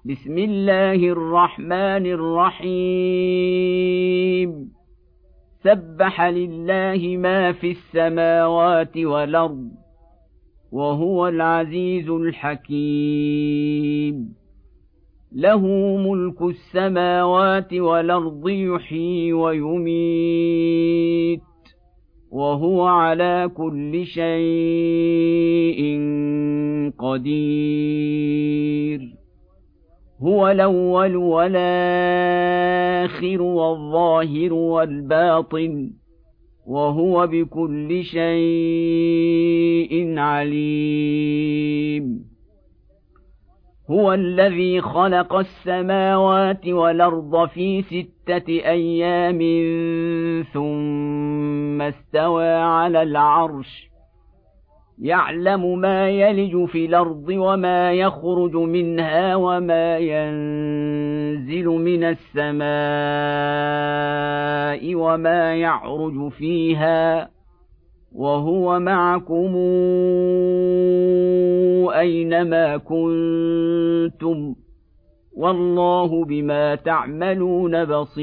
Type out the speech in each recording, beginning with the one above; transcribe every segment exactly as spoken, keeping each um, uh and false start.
بسم الله الرحمن الرحيم سبح لله ما في السماوات والأرض وهو العزيز الحكيم له ملك السماوات والأرض يحيي ويميت وهو على كل شيء قدير هو الأول والآخر والظاهر والباطن وهو بكل شيء عليم هو الذي خلق السماوات والأرض في ستة أيام ثم استوى على العرش يعلم ما يلج في الأرض وما يخرج منها وما ينزل من السماء وما يعرج فيها وهو معكم أينما كنتم والله بما تعملون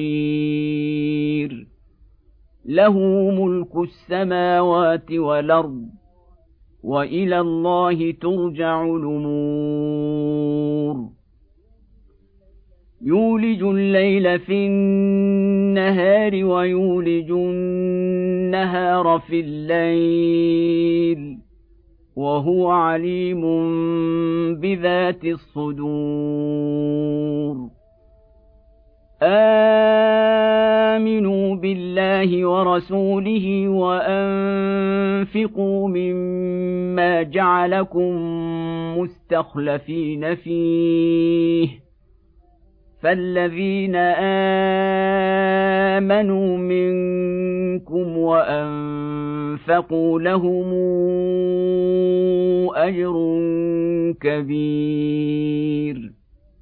بصير له ملك السماوات والأرض وإلى الله ترجع الأمور يولج الليل في النهار ويولج النهار في الليل وهو عليم بذات الصدور آمنوا بالله ورسوله وأنفقوا مما جعلكم مستخلفين فيه فالذين آمنوا منكم وأنفقوا لهم أجر كبير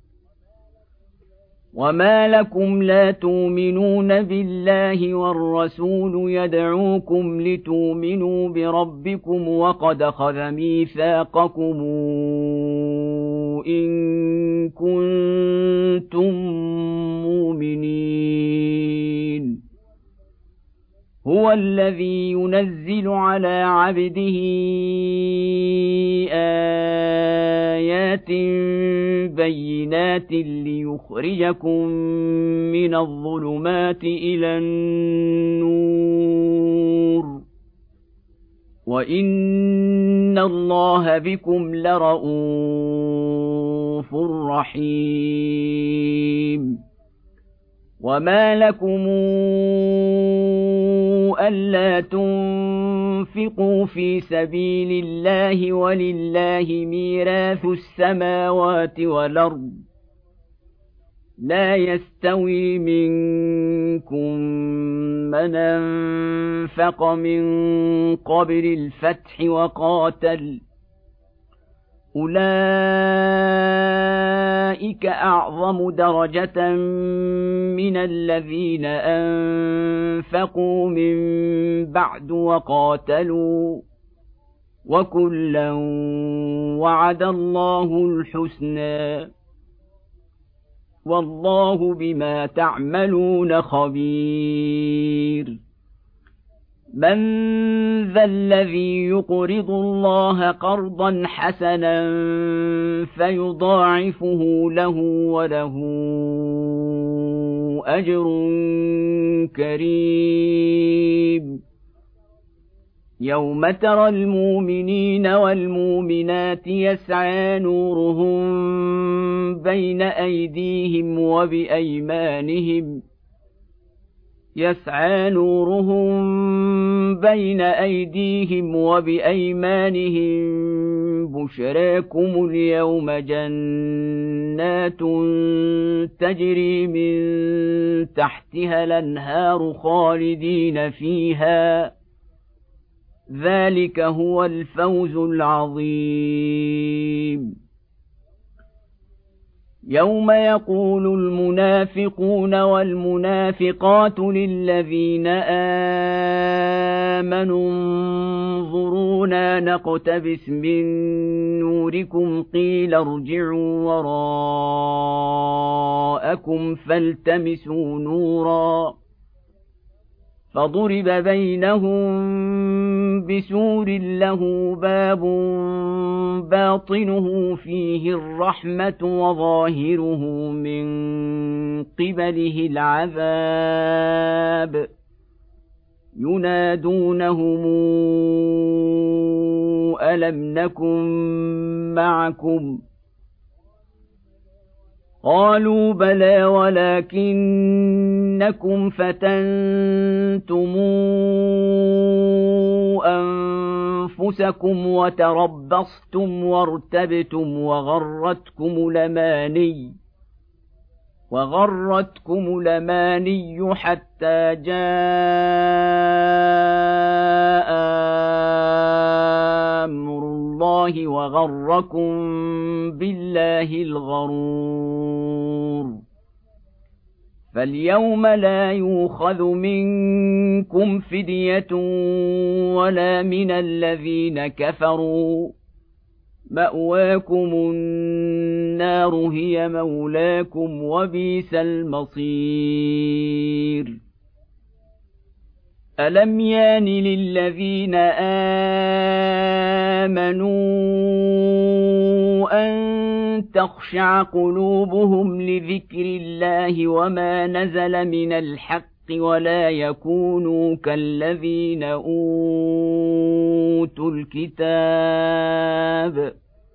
وما لكم لا تؤمنون بالله والرسول يدعوكم لتؤمنوا بربكم وقد أخذ ميثاقكم إن كنتم مؤمنين هو الذي ينزل على عبده آيات بينات ليخرجكم من الظلمات إلى النور وإن الله بكم لرءوف رحيم وما لكم ألا تنفقوا في سبيل الله ولله ميراث السماوات والأرض لا يستوي منكم من أنفق من قبل الفتح وقاتل أولئك أعظم درجة من الذين أنفقوا من بعد وقاتلوا وكلا وعد الله الحسنى والله بما تعملون خبير من ذا الذي يقرض الله قرضا حسنا فيضاعفه له وله أجر كريم يوم ترى المؤمنين والمؤمنات يسعى نورهم بين أيديهم وبأيمانهم يسعى نورهم بين أيديهم وبأيمانهم بشراكم اليوم جنات تجري من تحتها الأنهار خالدين فيها ذلك هو الفوز العظيم يوم يقول المنافقون والمنافقات للذين آمنوا انظرونا نقتبس من نوركم قيل ارجعوا وراءكم فالتمسوا نورا فضرب بينهم بسور له باب باطنه فيه الرحمة وظاهره من قبله العذاب ينادونهم ألم نكن معكم قالوا بلى ولكنكم فتنتم أنفسكم وتربصتم وارتبتم وغرتكم الأماني وغرتكم الأماني حتى جاء أمر الله وغركم بالله الغرور فاليوم لا يؤخذ منكم فدية ولا من الذين كفروا مأواكم النار هي مولاكم وبئس المصير ألم يان للذين آمنوا أن تخشع قلوبهم لذكر الله وما نزل من الحق ولا يكونوا كالذين أوتوا الكتاب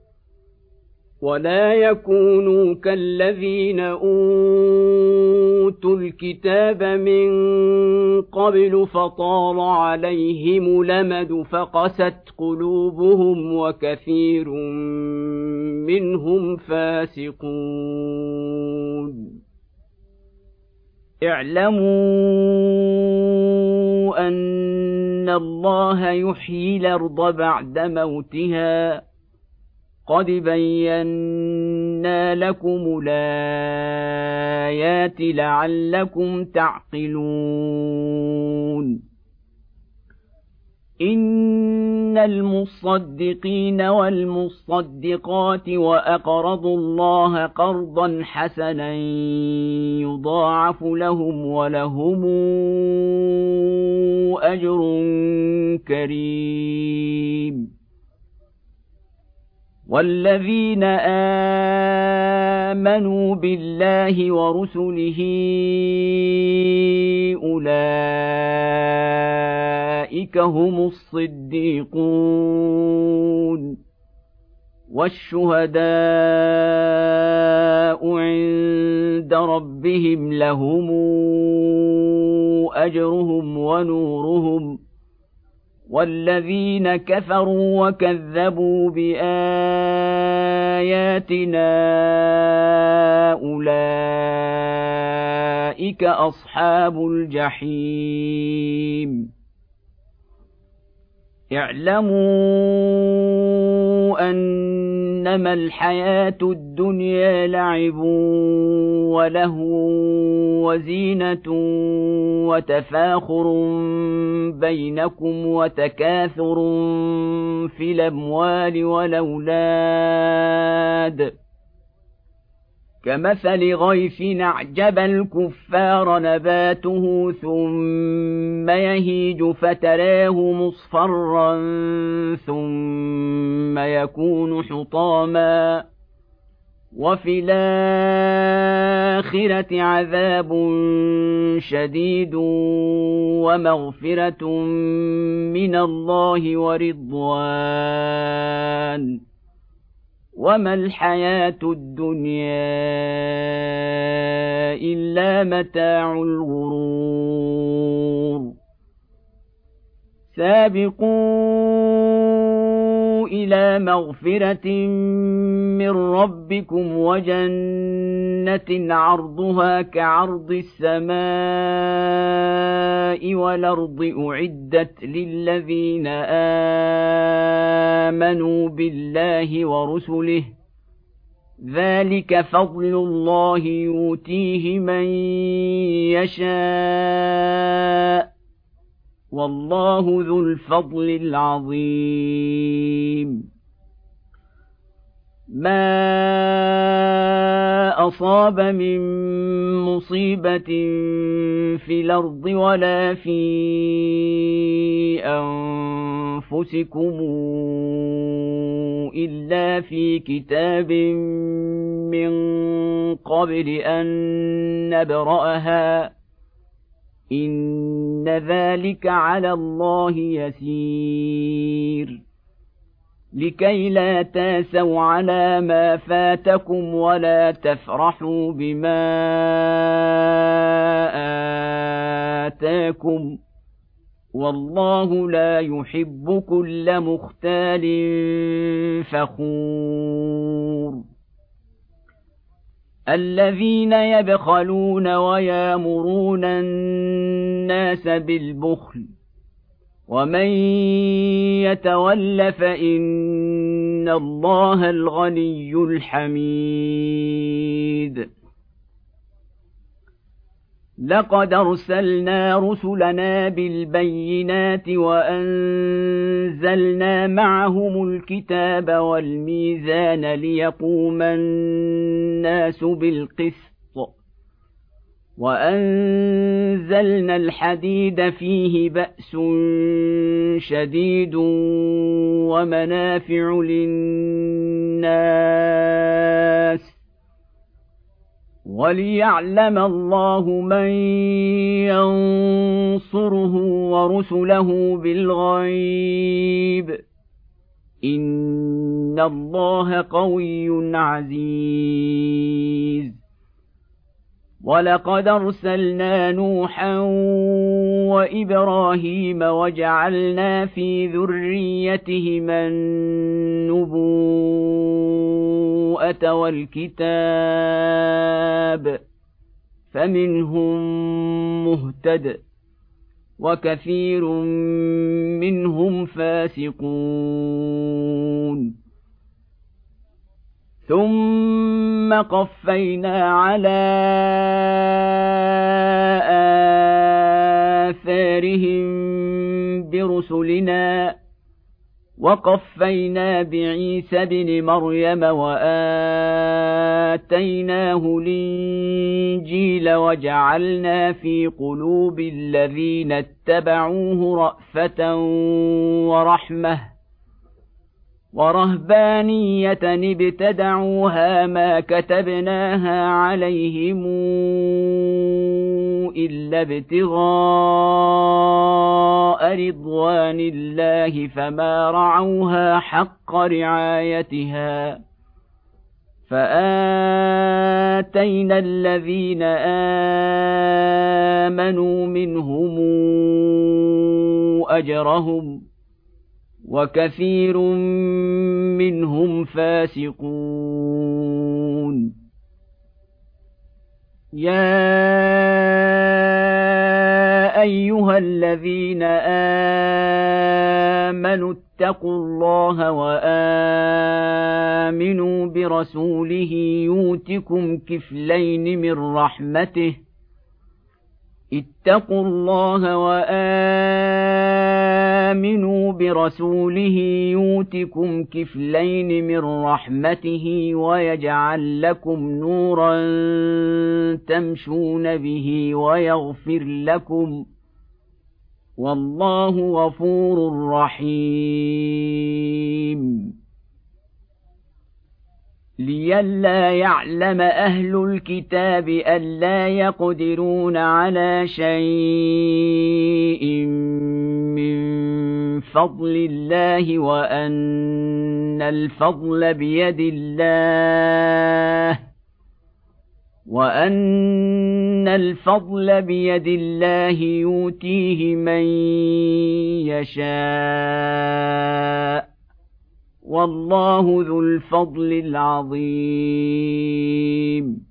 ولا يكونوا كالذين أوتوا الكتاب من قبل فطال عليهم الأمد فقست قلوبهم وكثير منهم فاسقون اعلموا أن الله يحيي الأرض بعد موتها قد بينا لكم الآيات لعلكم تعقلون إن المصدقين والمصدقات وأقرضوا الله قرضا حسنا يضاعف لهم ولهم أجر كريم والذين آمنوا بالله ورسله أولئك هم الصديقون والشهداء عند ربهم لهم أجرهم ونورهم والذين كفروا وكذبوا بآياتنا أولئك أصحاب الجحيم اعلموا أنما الحياة الدنيا لعب ولهو وزينة وتفاخر بينكم وتكاثر في الأموال والأولاد كمثل غيث أعجب الكفار نباته ثم يهيج فتراه مصفرا ثم يكون حطاما وفي الآخرة عذاب شديد ومغفرة من الله ورضوان وما الحياة الدنيا إلا متاع الغرور سابقوا إلى مغفرة من ربكم وجنة عرضها كعرض السماء والأرض أعدت للذين آمنوا بالله ورسله ذلك فضل الله يؤتيه من يشاء والله ذو الفضل العظيم ما أصاب من مصيبة في الأرض ولا في أنفسكم إلا في كتاب من قبل أن نبرأها إن ذلك على الله يسير لكي لا تاسوا على ما فاتكم ولا تفرحوا بما آتاكم والله لا يحب كل مختال فخور الذين يبخلون ويامرون الناس بالبخل ومن يتول فإن الله الغني الحميد لقد أرسلنا رسلنا بالبينات وأنزلنا معهم الكتاب والميزان ليقوم الناس بالقسط وأنزلنا الحديد فيه بأس شديد ومنافع للناس وليعلم الله من ينصره ورسله بالغيب إن الله قوي عزيز ولقد أرسلنا نوحا وإبراهيم وجعلنا في ذريتهما النبوءة والكتاب فمنهم مهتد وكثير منهم فاسقون ثم قفينا على آثارهم برسلنا وقفينا بعيسى ابن مريم وآتيناه الإنجيل وجعلنا في قلوب الذين اتبعوه رأفة ورحمة ورهبانية ابتدعوها ما كتبناها عليهم إلا ابتغاء رضوان الله فما رعوها حق رعايتها فآتينا الذين آمنوا منهم أجرهم وكثير منهم فاسقون يا أيها الذين آمنوا اتقوا الله وآمنوا برسوله يؤتكم كفلين من رحمته اتقوا الله وآمنوا برسوله يؤتكم كفلين من رحمته ويجعل لكم نورا تمشون به ويغفر لكم والله غفور رحيم لئلا يعلم أهل الكتاب ألا يقدرون على شيء من فضل الله وأن الفضل بيد الله وأن الفضل بيد الله يؤتيه من يشاء والله ذو الفضل العظيم